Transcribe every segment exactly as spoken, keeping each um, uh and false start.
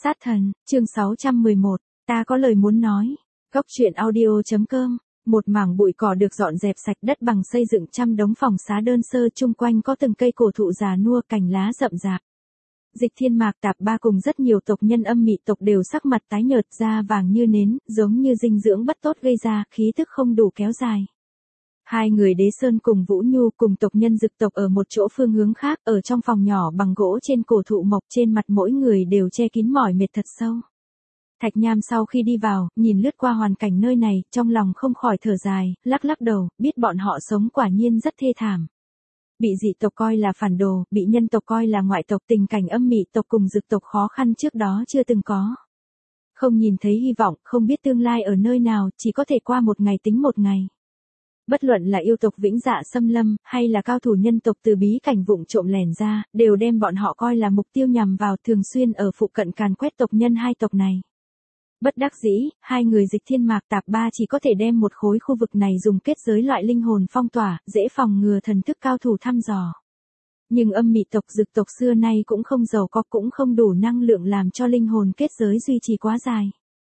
Sát thần, chương sáu trăm mười một, ta có lời muốn nói. Góc truyện audio chấm com. Một mảng bụi cỏ được dọn dẹp sạch, đất bằng xây dựng trăm đống phòng xá đơn sơ, chung quanh có từng cây cổ thụ già nua, cành lá rậm rạp. Dịch Thiên Mạc Tạp Ba cùng rất nhiều tộc nhân âm mị tộc đều sắc mặt tái nhợt, da vàng như nến, giống như dinh dưỡng bất tốt gây ra, khí tức không đủ kéo dài. Hai người Đế Sơn cùng Vũ Nhu cùng tộc nhân Dực tộc ở một chỗ phương hướng khác, ở trong phòng nhỏ bằng gỗ trên cổ thụ mộc, trên mặt mỗi người đều che kín mỏi mệt thật sâu. Thạch Nham sau khi đi vào, nhìn lướt qua hoàn cảnh nơi này, trong lòng không khỏi thở dài, lắc lắc đầu, biết bọn họ sống quả nhiên rất thê thảm. Bị dị tộc coi là phản đồ, bị nhân tộc coi là ngoại tộc, tình cảnh âm mị tộc cùng Dực tộc khó khăn trước đó chưa từng có. Không nhìn thấy hy vọng, không biết tương lai ở nơi nào, chỉ có thể qua một ngày tính một ngày. Bất luận là yêu tộc Vĩnh Dạ xâm lâm, hay là cao thủ nhân tộc từ bí cảnh vụng trộm lẻn ra, đều đem bọn họ coi là mục tiêu nhằm vào, thường xuyên ở phụ cận càn quét tộc nhân hai tộc này. Bất đắc dĩ, hai người Dịch Thiên Mạc Tạp Ba chỉ có thể đem một khối khu vực này dùng kết giới loại linh hồn phong tỏa, dễ phòng ngừa thần thức cao thủ thăm dò. Nhưng âm mị tộc Dực tộc xưa nay cũng không giàu có, cũng không đủ năng lượng làm cho linh hồn kết giới duy trì quá dài.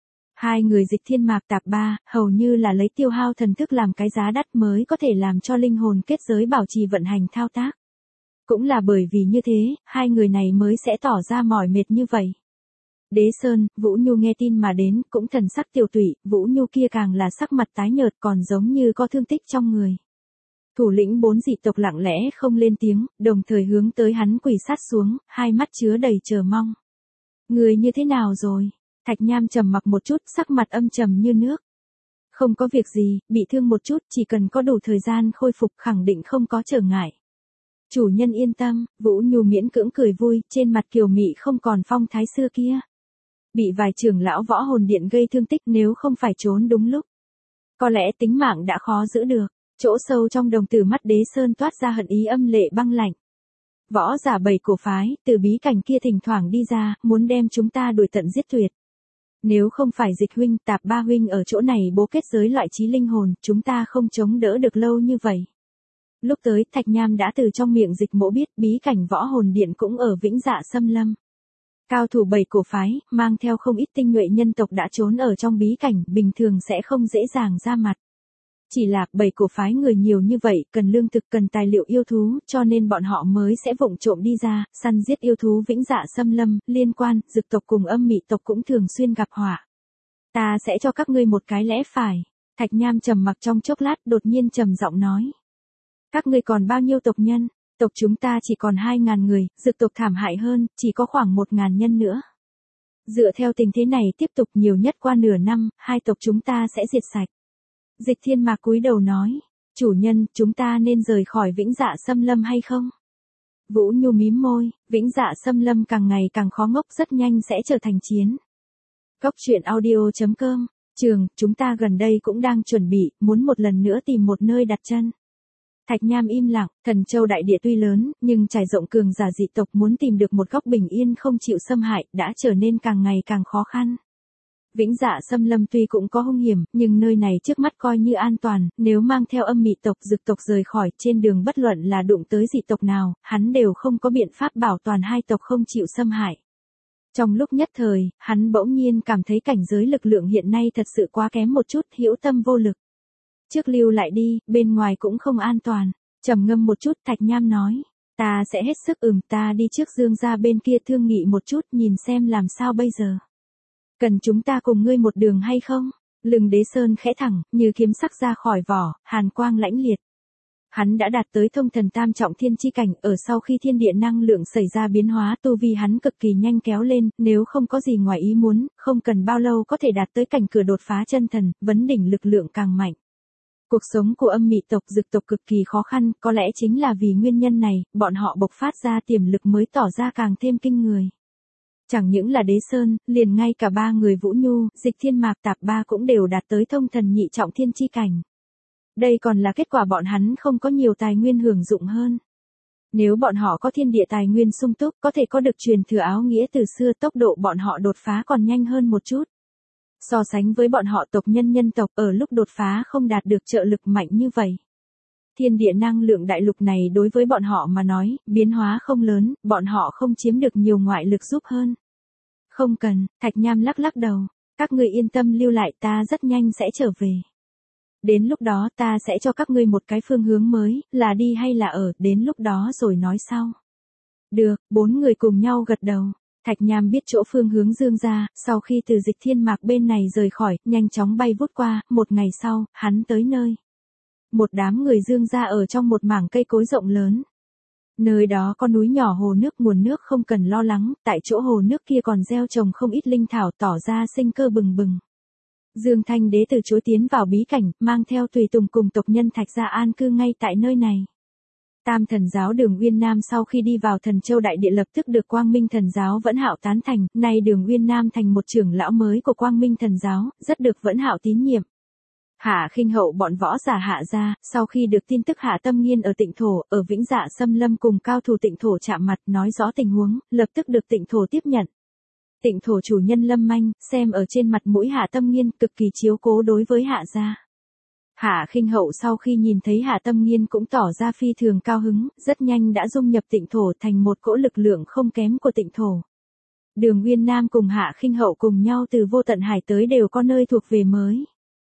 Hai người Dịch Thiên Mạc Tạp Ba, hầu như là lấy tiêu hao thần thức làm cái giá đắt mới có thể làm cho linh hồn kết giới bảo trì vận hành thao tác. Cũng là bởi vì như thế, hai người này mới sẽ tỏ ra mỏi mệt như vậy. Đế Sơn, Vũ Nhu nghe tin mà đến, cũng thần sắc tiêu tụy, Vũ Nhu kia càng là sắc mặt tái nhợt, còn giống như có thương tích trong người. Thủ lĩnh bốn dị tộc lặng lẽ không lên tiếng, đồng thời hướng tới hắn quỳ sát xuống, hai mắt chứa đầy chờ mong. Người như thế nào rồi? Thạch Nham trầm mặc một chút, sắc mặt âm trầm như nước. Không có việc gì, bị thương một chút, chỉ cần có đủ thời gian khôi phục khẳng định không có trở ngại. Chủ nhân yên tâm, Vũ Nhu miễn cưỡng cười vui, trên mặt kiều mị không còn phong thái xưa kia. Bị vài trưởng lão võ hồn điện gây thương tích, nếu không phải trốn đúng lúc, có lẽ tính mạng đã khó giữ được. Chỗ sâu trong đồng tử mắt Đế Sơn toát ra hận ý âm lệ băng lạnh. Võ giả bảy cổ phái, từ bí cảnh kia thỉnh thoảng đi ra, muốn đem chúng ta đuổi tận giết tuyệt. Nếu không phải Dịch huynh, Tạp Ba huynh ở chỗ này bố kết giới loại trí linh hồn, chúng ta không chống đỡ được lâu như vậy. Lúc tới, Thạch Nham đã từ trong miệng Dịch Mỗ biết, bí cảnh võ hồn điện cũng ở Vĩnh Dạ xâm lâm. Cao thủ bảy cổ phái, mang theo không ít tinh nhuệ nhân tộc đã trốn ở trong bí cảnh, bình thường sẽ không dễ dàng ra mặt. Chỉ là, bảy cổ phái người nhiều như vậy, cần lương thực, cần tài liệu yêu thú, cho nên bọn họ mới sẽ vụng trộm đi ra, săn giết yêu thú Vĩnh Dạ xâm lâm, liên quan, Dực tộc cùng âm mị tộc cũng thường xuyên gặp họa. Ta sẽ cho các ngươi một cái lẽ phải. Thạch Nham trầm mặc trong chốc lát, đột nhiên trầm giọng nói. Các ngươi còn bao nhiêu tộc nhân? Tộc chúng ta chỉ còn hai ngàn người, Dực tộc thảm hại hơn, chỉ có khoảng một ngàn nhân nữa. Dựa theo tình thế này tiếp tục nhiều nhất qua nửa năm, hai tộc chúng ta sẽ diệt sạch. Dịch Thiên Mạc cúi đầu nói, chủ nhân, chúng ta nên rời khỏi Vĩnh Dạ xâm lâm hay không? Vũ Nhu mím môi, Vĩnh Dạ xâm lâm càng ngày càng khó ngốc, rất nhanh sẽ trở thành chiến. Góc truyện audio chấm com, trường, chúng ta gần đây cũng đang chuẩn bị, muốn một lần nữa tìm một nơi đặt chân. Thạch Nham im lặng, Thần Châu đại địa tuy lớn, nhưng trải rộng cường giả dị tộc muốn tìm được một góc bình yên không chịu xâm hại, đã trở nên càng ngày càng khó khăn. Vĩnh Dạ xâm lâm tuy cũng có hung hiểm, nhưng nơi này trước mắt coi như an toàn, nếu mang theo âm mị tộc Dực tộc rời khỏi, trên đường bất luận là đụng tới dị tộc nào, hắn đều không có biện pháp bảo toàn hai tộc không chịu xâm hại. Trong lúc nhất thời, hắn bỗng nhiên cảm thấy cảnh giới lực lượng hiện nay thật sự quá kém một chút, hữu tâm vô lực. Trước lưu lại đi, bên ngoài cũng không an toàn. Trầm ngâm một chút, Thạch Nham nói, ta sẽ hết sức ừm, ta đi trước Dương gia bên kia thương nghị một chút, nhìn xem làm sao bây giờ. Cần chúng ta cùng ngươi một đường hay không? Lưng Đế Sơn khẽ thẳng, như kiếm sắc ra khỏi vỏ, hàn quang lãnh liệt. Hắn đã đạt tới thông thần tam trọng thiên chi cảnh, ở sau khi thiên địa năng lượng xảy ra biến hóa, tu vi hắn cực kỳ nhanh kéo lên, nếu không có gì ngoài ý muốn, không cần bao lâu có thể đạt tới cảnh cửa đột phá chân thần, vấn đỉnh lực lượng càng mạnh. Cuộc sống của âm mị tộc Dực tộc cực kỳ khó khăn, có lẽ chính là vì nguyên nhân này, bọn họ bộc phát ra tiềm lực mới tỏ ra càng thêm kinh người. Chẳng những là Đế Sơn, liền ngay cả ba người Vũ Nhu, Dịch Thiên Mạc Tạp Ba cũng đều đạt tới thông thần nhị trọng thiên chi cảnh. Đây còn là kết quả bọn hắn không có nhiều tài nguyên hưởng dụng hơn. Nếu bọn họ có thiên địa tài nguyên sung túc, có thể có được truyền thừa áo nghĩa từ xưa, tốc độ bọn họ đột phá còn nhanh hơn một chút. So sánh với bọn họ tộc nhân nhân tộc ở lúc đột phá không đạt được trợ lực mạnh như vậy. Thiên địa năng lượng đại lục này đối với bọn họ mà nói, biến hóa không lớn, bọn họ không chiếm được nhiều ngoại lực giúp hơn. Không cần, Thạch Nham lắc lắc đầu, các ngươi yên tâm lưu lại, ta rất nhanh sẽ trở về. Đến lúc đó ta sẽ cho các ngươi một cái phương hướng mới, là đi hay là ở, đến lúc đó rồi nói sau. Được, bốn người cùng nhau gật đầu. Thạch Nham biết chỗ phương hướng Dương gia, sau khi từ Dịch Thiên Mạc bên này rời khỏi, nhanh chóng bay vút qua, một ngày sau, hắn tới nơi. Một đám người Dương gia ở trong một mảng cây cối rộng lớn. Nơi đó có núi nhỏ hồ nước, nguồn nước không cần lo lắng, tại chỗ hồ nước kia còn gieo trồng không ít linh thảo tỏ ra sinh cơ bừng bừng. Dương Thanh Đế từ chối tiến vào bí cảnh, mang theo tùy tùng cùng tộc nhân Thạch gia an cư ngay tại nơi này. Tam thần giáo Đường Uyên Nam sau khi đi vào Thần Châu Đại Địa lập tức được Quang Minh thần giáo Vẫn Hạo tán thành, nay Đường Uyên Nam thành một trưởng lão mới của Quang Minh thần giáo, rất được Vẫn Hạo tín nhiệm. Hạ Khinh Hậu bọn võ giả Hạ gia, sau khi được tin tức Hạ Tâm Nghiên ở Tịnh Thổ, ở Vĩnh Dạ Xâm Lâm cùng cao thủ Tịnh Thổ chạm mặt nói rõ tình huống, lập tức được Tịnh Thổ tiếp nhận. Tịnh Thổ chủ nhân Lâm Manh, xem ở trên mặt mũi Hạ Tâm Nghiên cực kỳ chiếu cố đối với Hạ gia. Hạ Khinh Hậu sau khi nhìn thấy Hạ Tâm Nghiên cũng tỏ ra phi thường cao hứng, rất nhanh đã dung nhập Tịnh Thổ thành một cỗ lực lượng không kém của Tịnh Thổ. Đường Uyên Nam cùng Hạ Khinh Hậu cùng nhau từ Vô Tận Hải tới đều có nơi thuộc về mới.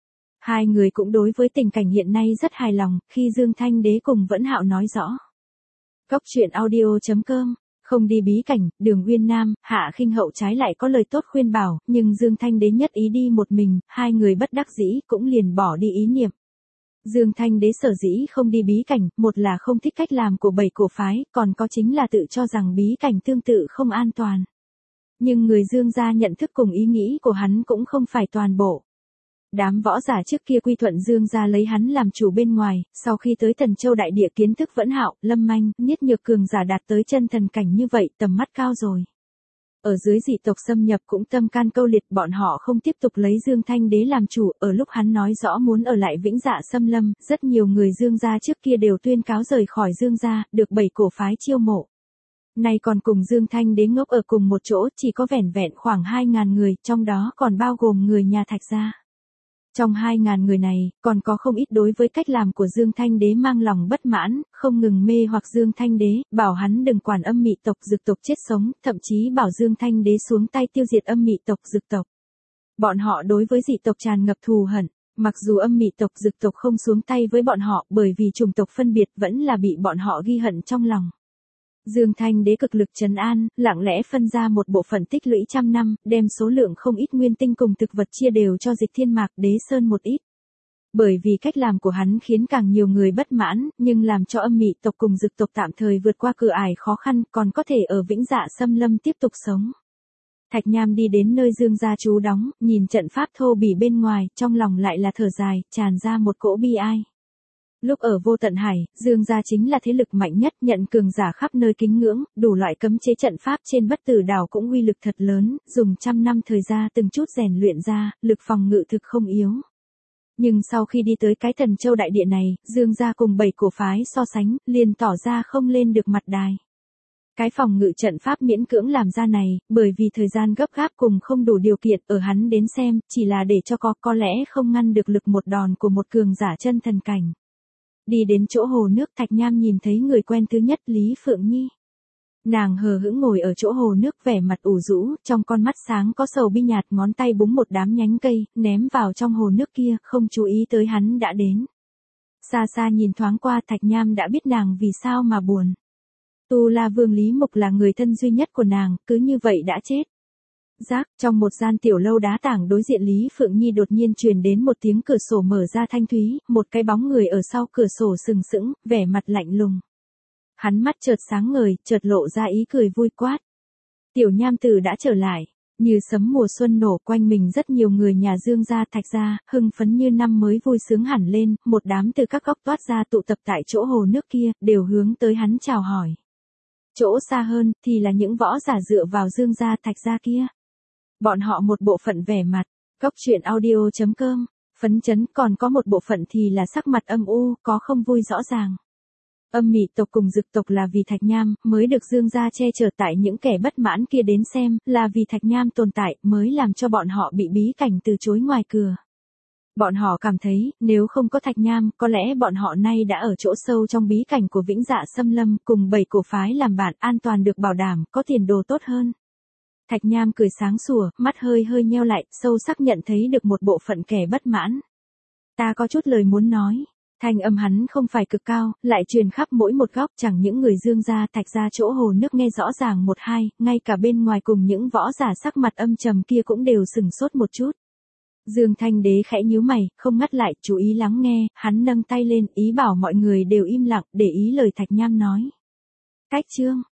Hai người cũng đối với tình cảnh hiện nay rất hài lòng, khi Dương Thanh Đế cùng Vẫn Hạo nói rõ. Cốc truyện audio chấm com, không đi bí cảnh, Đường Uyên Nam, Hạ Khinh Hậu trái lại có lời tốt khuyên bảo, nhưng Dương Thanh Đế nhất ý đi một mình, hai người bất đắc dĩ cũng liền bỏ đi ý niệm. Dương Thanh Đế sở dĩ không đi bí cảnh, một là không thích cách làm của bảy cổ phái, còn có chính là tự cho rằng bí cảnh tương tự không an toàn. Nhưng người Dương gia nhận thức cùng ý nghĩ của hắn cũng không phải toàn bộ. Đám võ giả trước kia quy thuận Dương gia lấy hắn làm chủ bên ngoài, sau khi tới Thần Châu Đại Địa kiến thức Vẫn Hạo, Lâm Manh, Niết Nhược cường giả đạt tới chân thần cảnh như vậy, tầm mắt cao rồi. Ở dưới dị tộc xâm nhập cũng tâm can câu liệt, bọn họ không tiếp tục lấy Dương Thanh Đế làm chủ, ở lúc hắn nói rõ muốn ở lại Vĩnh Dạ Xâm Lâm, rất nhiều người Dương gia trước kia đều tuyên cáo rời khỏi Dương gia, được bảy cổ phái chiêu mộ. Nay còn cùng Dương Thanh Đế ngốc ở cùng một chỗ, chỉ có vẻn vẹn khoảng hai ngàn người, trong đó còn bao gồm người nhà Thạch gia. Trong hai ngàn người này, còn có không ít đối với cách làm của Dương Thanh Đế mang lòng bất mãn, không ngừng mê hoặc Dương Thanh Đế, bảo hắn đừng quản âm mị tộc dực tộc chết sống, thậm chí bảo Dương Thanh Đế xuống tay tiêu diệt âm mị tộc dực tộc. Bọn họ đối với dị tộc tràn ngập thù hận, mặc dù âm mị tộc dực tộc không xuống tay với bọn họ bởi vì chủng tộc phân biệt vẫn là bị bọn họ ghi hận trong lòng. Dương Thanh Đế cực lực trấn an, lặng lẽ phân ra một bộ phận tích lũy trăm năm, đem số lượng không ít nguyên tinh cùng thực vật chia đều cho Dịch Thiên Mạc Đế Sơn một ít. Bởi vì cách làm của hắn khiến càng nhiều người bất mãn, nhưng làm cho âm mị tộc cùng dực tộc tạm thời vượt qua cửa ải khó khăn, còn có thể ở Vĩnh Dạ Xâm Lâm tiếp tục sống. Thạch Nham đi đến nơi Dương gia trú đóng, nhìn trận pháp thô bỉ bên ngoài, trong lòng lại là thở dài, tràn ra một cỗ bi ai. Lúc ở Vô Tận Hải, Dương gia chính là thế lực mạnh nhất, nhận cường giả khắp nơi kính ngưỡng, đủ loại cấm chế trận pháp trên Bất Tử Đảo cũng uy lực thật lớn, dùng trăm năm thời gian từng chút rèn luyện ra, lực phòng ngự thực không yếu. Nhưng sau khi đi tới cái Thần Châu Đại Địa này, Dương gia cùng bảy cổ phái so sánh, liền tỏ ra không lên được mặt đài. Cái phòng ngự trận pháp miễn cưỡng làm ra này, bởi vì thời gian gấp gáp cùng không đủ điều kiện, ở hắn đến xem, chỉ là để cho có, có lẽ không ngăn được lực một đòn của một cường giả chân thần cảnh. Đi đến chỗ hồ nước, Thạch Nham nhìn thấy người quen thứ nhất, Lý Phượng Nhi. Nàng hờ hững ngồi ở chỗ hồ nước, vẻ mặt ủ rũ, trong con mắt sáng có sầu bi nhạt, ngón tay búng một đám nhánh cây, ném vào trong hồ nước kia, không chú ý tới hắn đã đến. Xa xa nhìn thoáng qua, Thạch Nham đã biết nàng vì sao mà buồn. Tu La Vương Lý Mục là người thân duy nhất của nàng, cứ như vậy đã chết. Rác, trong một gian tiểu lâu đá tảng đối diện Lý Phượng Nhi đột nhiên truyền đến một tiếng cửa sổ mở ra thanh thúy, một cái bóng người ở sau cửa sổ sừng sững, vẻ mặt lạnh lùng. Hắn mắt chợt sáng ngời, chợt lộ ra ý cười vui quát. Tiểu Nham tử đã trở lại, như sấm mùa xuân nổ, quanh mình rất nhiều người nhà Dương gia Thạch gia, hưng phấn như năm mới vui sướng hẳn lên, một đám từ các góc toát ra tụ tập tại chỗ hồ nước kia, đều hướng tới hắn chào hỏi. Chỗ xa hơn, thì là những võ giả dựa vào Dương gia Thạch gia kia. Bọn họ một bộ phận vẻ mặt, cốc truyện audio chấm com, phấn chấn, còn có một bộ phận thì là sắc mặt âm u, có không vui rõ ràng. Âm mị tộc cùng dực tộc là vì Thạch Nham, mới được Dương gia che chở, tại những kẻ bất mãn kia đến xem, là vì Thạch Nham tồn tại, mới làm cho bọn họ bị bí cảnh từ chối ngoài cửa. Bọn họ cảm thấy, nếu không có Thạch Nham, có lẽ bọn họ nay đã ở chỗ sâu trong bí cảnh của Vĩnh Dạ Xâm Lâm, cùng bảy cổ phái làm bạn, an toàn được bảo đảm, có tiền đồ tốt hơn. Thạch Nham cười sáng sủa, mắt hơi hơi nheo lại, sâu sắc nhận thấy được một bộ phận kẻ bất mãn. Ta có chút lời muốn nói. Thanh âm hắn không phải cực cao, lại truyền khắp mỗi một góc, chẳng những người Dương gia Thạch gia chỗ hồ nước nghe rõ ràng một hai, ngay cả bên ngoài cùng những võ giả sắc mặt âm trầm kia cũng đều sừng sốt một chút. Dương Thanh Đế khẽ nhíu mày, không ngắt lại, chú ý lắng nghe, hắn nâng tay lên, ý bảo mọi người đều im lặng, để ý lời Thạch Nham nói. Cách chương